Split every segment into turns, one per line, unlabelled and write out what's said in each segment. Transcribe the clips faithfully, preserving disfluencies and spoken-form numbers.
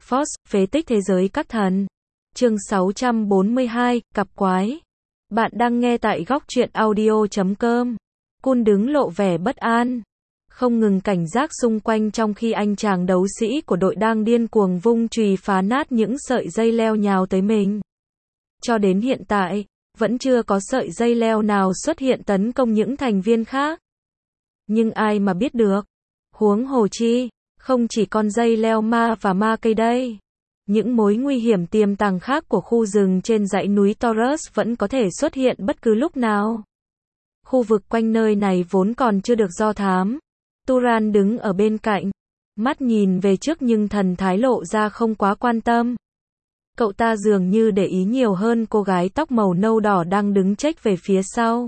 Force, phế tích thế giới các thần. Chương sáu trăm bốn mươi hai, cặp quái. Bạn đang nghe tại góc truyện audio chấm com. Kun đứng lộ vẻ bất an, không ngừng cảnh giác xung quanh trong khi anh chàng đấu sĩ của đội đang điên cuồng vung chùy phá nát những sợi dây leo nhào tới mình. Cho đến hiện tại, vẫn chưa có sợi dây leo nào xuất hiện tấn công những thành viên khác. Nhưng ai mà biết được, huống hồ chi, không chỉ con dây leo ma và ma cây đây. Những mối nguy hiểm tiềm tàng khác của khu rừng trên dãy núi Taurus vẫn có thể xuất hiện bất cứ lúc nào. Khu vực quanh nơi này vốn còn chưa được do thám. Turan đứng ở bên cạnh, mắt nhìn về trước nhưng thần thái lộ ra không quá quan tâm. Cậu ta dường như để ý nhiều hơn cô gái tóc màu nâu đỏ đang đứng chếch về phía sau.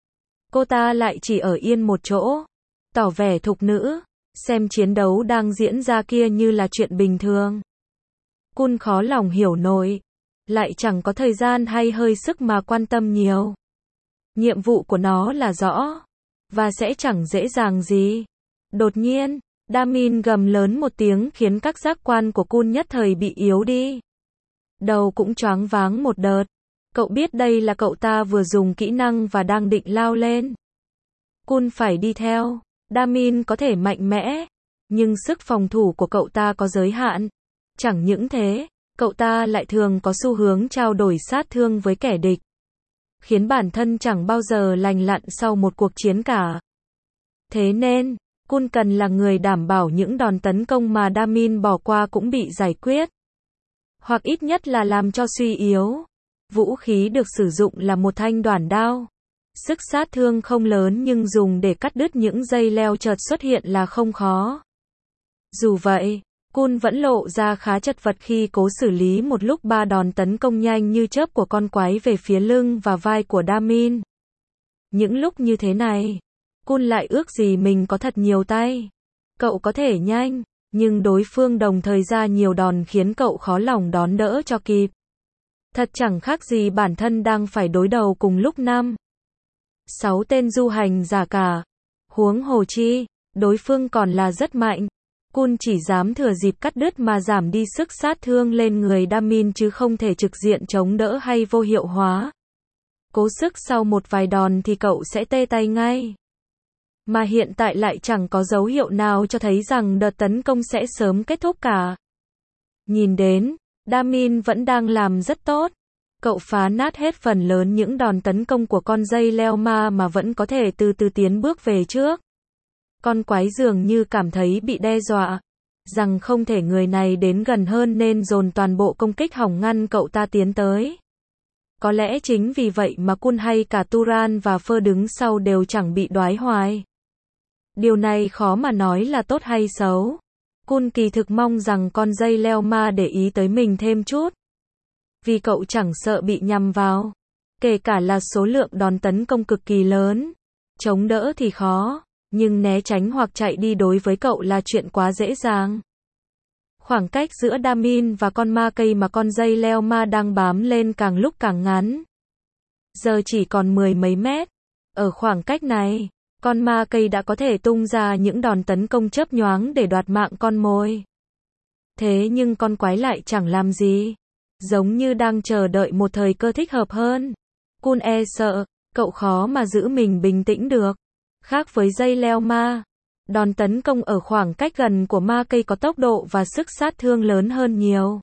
Cô ta lại chỉ ở yên một chỗ, tỏ vẻ thục nữ, xem chiến đấu đang diễn ra kia như là chuyện bình thường. Kun khó lòng hiểu nổi, lại chẳng có thời gian hay hơi sức mà quan tâm nhiều. Nhiệm vụ của nó là rõ, và sẽ chẳng dễ dàng gì. Đột nhiên, Damin gầm lớn một tiếng khiến các giác quan của Kun nhất thời bị yếu đi. Đầu cũng choáng váng một đợt. Cậu biết đây là cậu ta vừa dùng kỹ năng và đang định lao lên. Kun phải đi theo. Damin có thể mạnh mẽ, nhưng sức phòng thủ của cậu ta có giới hạn. Chẳng những thế, cậu ta lại thường có xu hướng trao đổi sát thương với kẻ địch, khiến bản thân chẳng bao giờ lành lặn sau một cuộc chiến cả. Thế nên, Kun cần là người đảm bảo những đòn tấn công mà Damin bỏ qua cũng bị giải quyết, hoặc ít nhất là làm cho suy yếu. Vũ khí được sử dụng là một thanh đoản đao. Sức sát thương không lớn nhưng dùng để cắt đứt những dây leo chợt xuất hiện là không khó. Dù vậy, Kun vẫn lộ ra khá chật vật khi cố xử lý một lúc ba đòn tấn công nhanh như chớp của con quái về phía lưng và vai của Damin. Những lúc như thế này, Kun lại ước gì mình có thật nhiều tay. Cậu có thể nhanh, nhưng đối phương đồng thời ra nhiều đòn khiến cậu khó lòng đón đỡ cho kịp. Thật chẳng khác gì bản thân đang phải đối đầu cùng lúc năm, sáu tên du hành giả cả. Huống hồ chi, đối phương còn là rất mạnh. Kun chỉ dám thừa dịp cắt đứt mà giảm đi sức sát thương lên người Damin chứ không thể trực diện chống đỡ hay vô hiệu hóa. Cố sức sau một vài đòn thì cậu sẽ tê tay ngay. Mà hiện tại lại chẳng có dấu hiệu nào cho thấy rằng đợt tấn công sẽ sớm kết thúc cả. Nhìn đến, Damin vẫn đang làm rất tốt. Cậu phá nát hết phần lớn những đòn tấn công của con dây leo ma mà vẫn có thể từ từ tiến bước về trước. Con quái dường như cảm thấy bị đe dọa, rằng không thể người này đến gần hơn nên dồn toàn bộ công kích hỏng ngăn cậu ta tiến tới. Có lẽ chính vì vậy mà Kun hay cả Turan và Phơ đứng sau đều chẳng bị đoái hoài. Điều này khó mà nói là tốt hay xấu. Kun kỳ thực mong rằng con dây leo ma để ý tới mình thêm chút. Vì cậu chẳng sợ bị nhằm vào. Kể cả là số lượng đòn tấn công cực kỳ lớn. Chống đỡ thì khó, nhưng né tránh hoặc chạy đi đối với cậu là chuyện quá dễ dàng. Khoảng cách giữa Damin và con ma cây mà con dây leo ma đang bám lên càng lúc càng ngắn. Giờ chỉ còn mười mấy mét. Ở khoảng cách này, con ma cây đã có thể tung ra những đòn tấn công chớp nhoáng để đoạt mạng con mồi. Thế nhưng con quái lại chẳng làm gì. Giống như đang chờ đợi một thời cơ thích hợp hơn. Kun e sợ, cậu khó mà giữ mình bình tĩnh được. Khác với dây leo ma, đòn tấn công ở khoảng cách gần của ma cây có tốc độ và sức sát thương lớn hơn nhiều.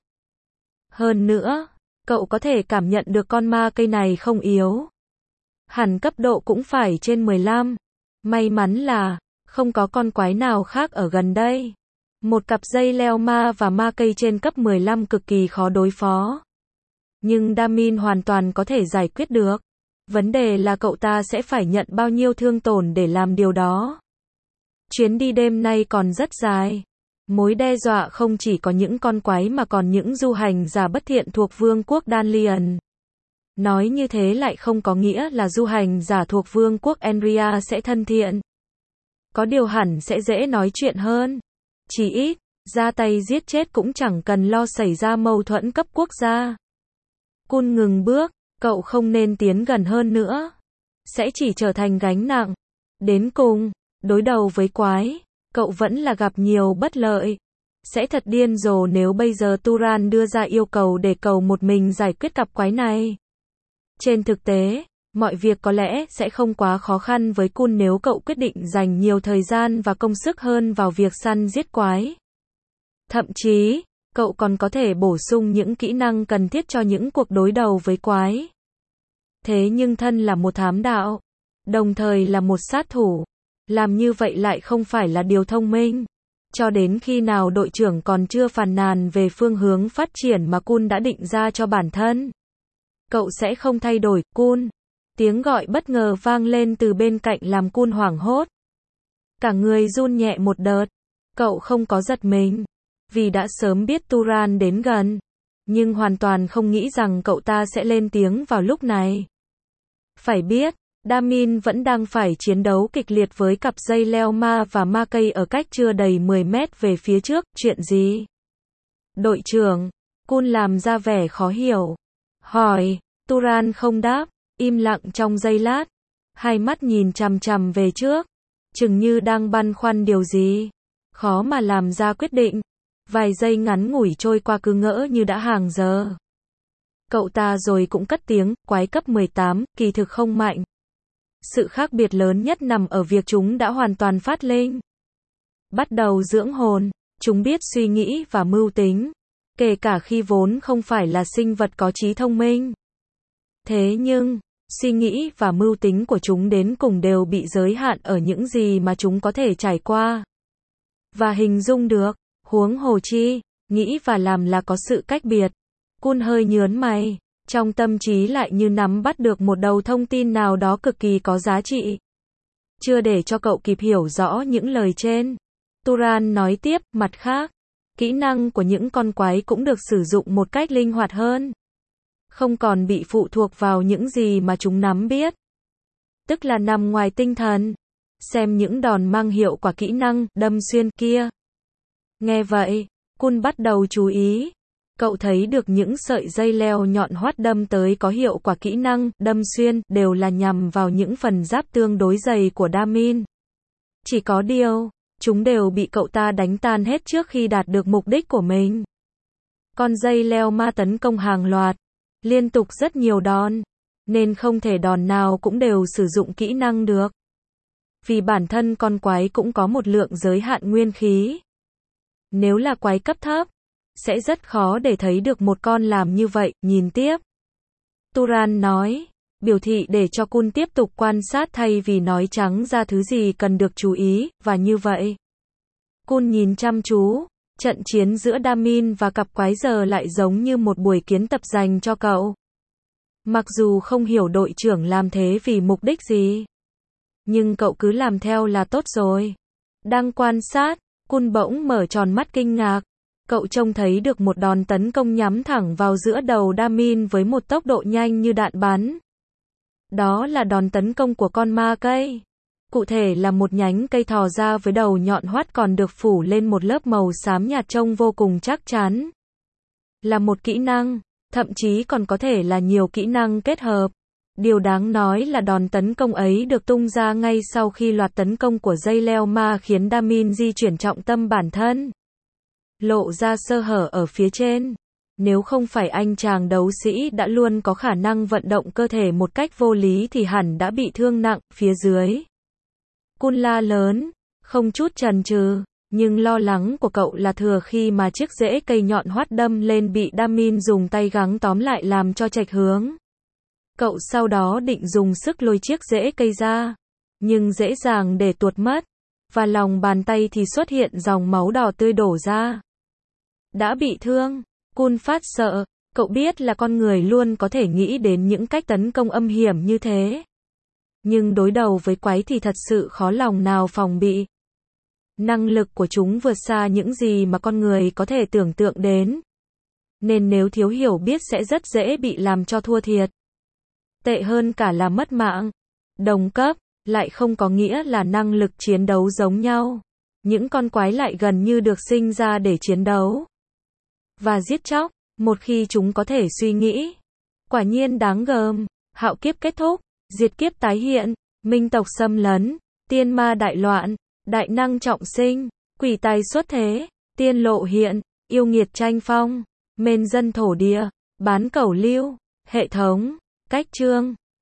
Hơn nữa, cậu có thể cảm nhận được con ma cây này không yếu. Hẳn cấp độ cũng phải trên mười lăm. May mắn là, không có con quái nào khác ở gần đây. Một cặp dây leo ma và ma cây trên cấp mười lăm cực kỳ khó đối phó. Nhưng Damin hoàn toàn có thể giải quyết được. Vấn đề là cậu ta sẽ phải nhận bao nhiêu thương tổn để làm điều đó. Chuyến đi đêm nay còn rất dài. Mối đe dọa không chỉ có những con quái mà còn những du hành giả bất thiện thuộc vương quốc Danlian. Nói như thế lại không có nghĩa là du hành giả thuộc vương quốc Enria sẽ thân thiện. Có điều hẳn sẽ dễ nói chuyện hơn. Chỉ ít, ra tay giết chết cũng chẳng cần lo xảy ra mâu thuẫn cấp quốc gia. Kun ngừng bước, cậu không nên tiến gần hơn nữa. Sẽ chỉ trở thành gánh nặng. Đến cùng, đối đầu với quái, cậu vẫn là gặp nhiều bất lợi. Sẽ thật điên rồ nếu bây giờ Turan đưa ra yêu cầu để cậu một mình giải quyết cặp quái này. Trên thực tế, mọi việc có lẽ sẽ không quá khó khăn với Kun nếu cậu quyết định dành nhiều thời gian và công sức hơn vào việc săn giết quái. Thậm chí, cậu còn có thể bổ sung những kỹ năng cần thiết cho những cuộc đối đầu với quái. Thế nhưng thân là một thám đạo, đồng thời là một sát thủ, làm như vậy lại không phải là điều thông minh. Cho đến khi nào đội trưởng còn chưa phàn nàn về phương hướng phát triển mà Kun đã định ra cho bản thân. Cậu sẽ không thay đổi, Kun. Tiếng gọi bất ngờ vang lên từ bên cạnh làm Kun hoảng hốt. Cả người run nhẹ một đợt. Cậu không có giật mình, vì đã sớm biết Turan đến gần. Nhưng hoàn toàn không nghĩ rằng cậu ta sẽ lên tiếng vào lúc này. Phải biết, Damin vẫn đang phải chiến đấu kịch liệt với cặp dây leo ma và ma cây ở cách chưa đầy mười mét về phía trước. Chuyện gì? Đội trưởng, Kun làm ra vẻ khó hiểu. Hỏi, Turan không đáp, im lặng trong giây lát. Hai mắt nhìn chằm chằm về trước, chừng như đang băn khoăn điều gì. Khó mà làm ra quyết định. Vài giây ngắn ngủi trôi qua cứ ngỡ như đã hàng giờ. Cậu ta rồi cũng cất tiếng, quái cấp mười tám, kỳ thực không mạnh. Sự khác biệt lớn nhất nằm ở việc chúng đã hoàn toàn phát linh. Bắt đầu dưỡng hồn, chúng biết suy nghĩ và mưu tính, kể cả khi vốn không phải là sinh vật có trí thông minh. Thế nhưng, suy nghĩ và mưu tính của chúng đến cùng đều bị giới hạn ở những gì mà chúng có thể trải qua và hình dung được. Huống hồ chi, nghĩ và làm là có sự cách biệt. Kun hơi nhớn mày, trong tâm trí lại như nắm bắt được một đầu thông tin nào đó cực kỳ có giá trị. Chưa để cho cậu kịp hiểu rõ những lời trên, Turan nói tiếp, mặt khác, kỹ năng của những con quái cũng được sử dụng một cách linh hoạt hơn. Không còn bị phụ thuộc vào những gì mà chúng nắm biết. Tức là nằm ngoài tinh thần. Xem những đòn mang hiệu quả kỹ năng, đâm xuyên kia. Nghe vậy, Kun bắt đầu chú ý. Cậu thấy được những sợi dây leo nhọn hoắt đâm tới có hiệu quả kỹ năng, đâm xuyên, đều là nhằm vào những phần giáp tương đối dày của Damin. Chỉ có điều, chúng đều bị cậu ta đánh tan hết trước khi đạt được mục đích của mình. Con dây leo ma tấn công hàng loạt, liên tục rất nhiều đòn, nên không thể đòn nào cũng đều sử dụng kỹ năng được. Vì bản thân con quái cũng có một lượng giới hạn nguyên khí. Nếu là quái cấp thấp, sẽ rất khó để thấy được một con làm như vậy. Nhìn tiếp, Turan nói, biểu thị để cho Kun tiếp tục quan sát thay vì nói trắng ra thứ gì cần được chú ý, và như vậy. Kun nhìn chăm chú, trận chiến giữa Damin và cặp quái giờ lại giống như một buổi kiến tập dành cho cậu. Mặc dù không hiểu đội trưởng làm thế vì mục đích gì, nhưng cậu cứ làm theo là tốt rồi. Đang quan sát, Kun bỗng mở tròn mắt kinh ngạc. Cậu trông thấy được một đòn tấn công nhắm thẳng vào giữa đầu Damin với một tốc độ nhanh như đạn bắn. Đó là đòn tấn công của con ma cây. Cụ thể là một nhánh cây thò ra với đầu nhọn hoắt còn được phủ lên một lớp màu xám nhạt trông vô cùng chắc chắn. Là một kỹ năng, thậm chí còn có thể là nhiều kỹ năng kết hợp. Điều đáng nói là đòn tấn công ấy được tung ra ngay sau khi loạt tấn công của dây leo ma khiến Damin di chuyển trọng tâm bản thân. Lộ ra sơ hở ở phía trên. Nếu không phải anh chàng đấu sĩ đã luôn có khả năng vận động cơ thể một cách vô lý thì hẳn đã bị thương nặng. Phía dưới, Kun la lớn, không chút chần chừ, nhưng lo lắng của cậu là thừa khi mà chiếc rễ cây nhọn hoắt đâm lên bị Damin dùng tay gắng tóm lại làm cho chệch hướng. Cậu sau đó định dùng sức lôi chiếc rễ cây ra, nhưng dễ dàng để tuột mất, và lòng bàn tay thì xuất hiện dòng máu đỏ tươi đổ ra. Đã bị thương, Kun phát sợ, cậu biết là con người luôn có thể nghĩ đến những cách tấn công âm hiểm như thế. Nhưng đối đầu với quái thì thật sự khó lòng nào phòng bị. Năng lực của chúng vượt xa những gì mà con người có thể tưởng tượng đến. Nên nếu thiếu hiểu biết sẽ rất dễ bị làm cho thua thiệt. Tệ hơn cả là mất mạng. Đồng cấp, lại không có nghĩa là năng lực chiến đấu giống nhau. Những con quái lại gần như được sinh ra để chiến đấu và giết chóc, một khi chúng có thể suy nghĩ. Quả nhiên đáng gờm. Hạo kiếp kết thúc, diệt kiếp tái hiện, minh tộc xâm lấn, tiên ma đại loạn, đại năng trọng sinh, quỷ tài xuất thế, Tiên lộ hiện, yêu nghiệt tranh phong, mên dân thổ địa, bán cẩu lưu, hệ thống, cách chương.